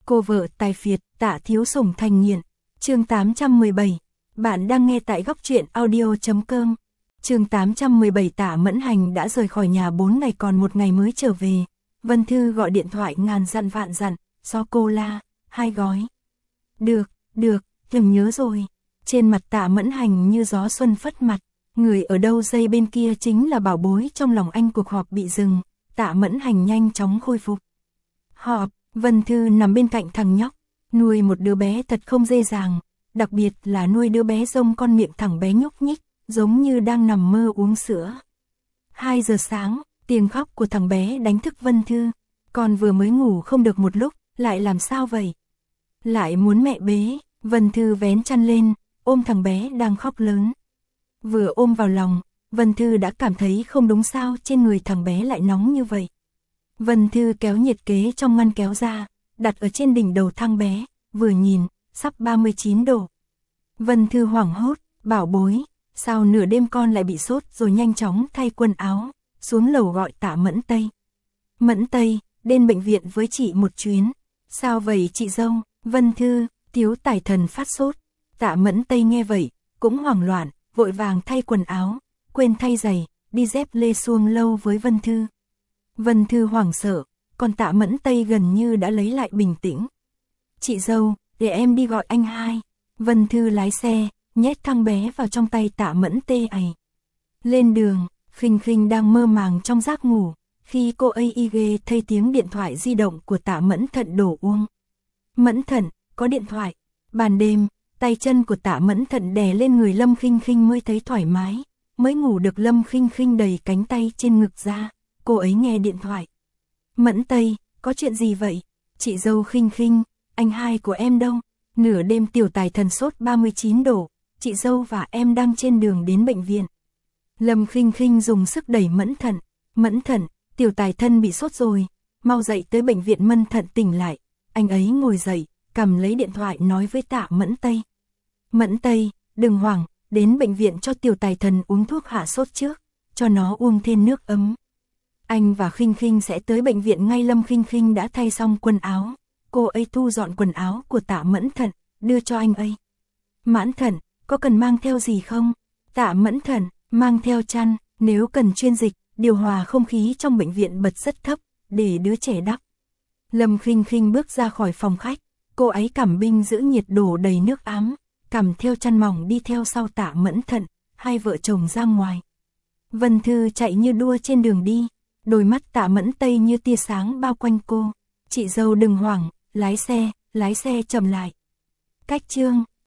Cô vợ tài phiệt, Tạ Thiếu Sủng thành nghiện. Chương 817. Bạn đang nghe tại góc truyện audio.com. Chương 817. Tạ Mẫn Hành đã rời khỏi nhà 4 ngày, còn 1 ngày mới trở về. Vân Thư gọi điện thoại ngàn dặn vạn dặn, sô-cô-la, 2 gói. Được, Thường nhớ rồi. Trên mặt Tạ Mẫn Hành như gió xuân phất mặt. Người ở đâu dây bên kia chính là bảo bối trong lòng anh. Cuộc họp bị dừng, Tạ Mẫn Hành nhanh chóng khôi phục. Họp, Vân Thư nằm bên cạnh thằng nhóc. Nuôi một đứa bé thật không dễ dàng, đặc biệt là nuôi đứa bé rông con, miệng thằng bé nhúc nhích, giống như đang nằm mơ uống sữa. 2 giờ sáng, tiếng khóc của thằng bé đánh thức Vân Thư. Con vừa mới ngủ không được một lúc, lại làm sao vậy? Lại muốn mẹ bế. Vân Thư vén chăn lên, ôm thằng bé đang khóc lớn. Vừa ôm vào lòng, Vân Thư đã cảm thấy không đúng, sao trên người thằng bé lại nóng như vậy. Vân Thư kéo nhiệt kế trong ngăn kéo ra, đặt ở trên đỉnh đầu thằng bé, vừa nhìn, sắp 39 độ. Vân Thư hoảng hốt, bảo bối, sao nửa đêm con lại bị sốt, rồi nhanh chóng thay quần áo, xuống lầu gọi Tạ Mẫn Tây. Mẫn Tây, đến bệnh viện với chị một chuyến. Sao vậy chị dâu? Vân Thư, Tiếu Tài Thần phát sốt. Tạ Mẫn Tây nghe vậy, cũng hoảng loạn, vội vàng thay quần áo, quên thay giày, đi dép lê xuông lâu với Vân Thư. Vân Thư hoảng sợ, còn Tạ Mẫn Tây gần như đã lấy lại bình tĩnh. Chị dâu, để em đi gọi anh hai. Vân Thư lái xe, nhét thằng bé vào trong tay Tạ Mẫn Tây ấy. Lên đường, Khinh Khinh đang mơ màng trong giấc ngủ, khi cô ấy ghê thấy tiếng điện thoại di động của Tạ Mẫn Thận đổ uông. Mẫn Thận, có điện thoại. Ban đêm, tay chân của Tạ Mẫn Thận đè lên người Lâm Khinh Khinh mới thấy thoải mái, mới ngủ được. Lâm Khinh Khinh đẩy cánh tay trên ngực ra, cô ấy nghe điện thoại. Mẫn Tây, có chuyện gì vậy? Chị dâu Khinh Khinh, anh hai của em đâu? Nửa đêm Tiểu Tài Thần sốt 39 độ, chị dâu và em đang trên đường đến bệnh viện. Lâm Khinh Khinh dùng sức đẩy Mẫn Thận. Mẫn Thận, Tiểu Tài Thần bị sốt rồi, mau dậy tới bệnh viện. Mẫn Thận tỉnh lại, anh ấy ngồi dậy, cầm lấy điện thoại nói với Tạ Mẫn Tây. Mẫn Tây, đừng hoảng, đến bệnh viện cho Tiểu Tài Thần uống thuốc hạ sốt trước, cho nó uống thêm nước ấm. Anh và Khinh Khinh sẽ tới bệnh viện ngay. Lâm Khinh Khinh đã thay xong quần áo, cô ấy thu dọn quần áo của Tạ Mẫn Thận, đưa cho anh ấy. Mãn Thận, có cần mang theo gì không? Tạ Mẫn Thận, mang theo chăn, nếu cần chuyên dịch, điều hòa không khí trong bệnh viện bật rất thấp, để đứa trẻ đắp. Lâm Khinh Khinh bước ra khỏi phòng khách, cô ấy cầm binh giữ nhiệt đổ đầy nước ấm, cầm theo chăn mỏng đi theo sau Tạ Mẫn Thận, hai vợ chồng ra ngoài. Vân Thư chạy như đua trên đường đi, đôi mắt Tạ Mẫn Tây như tia sáng bao quanh cô. Chị dâu đừng hoảng, lái xe chậm lại. Cách chương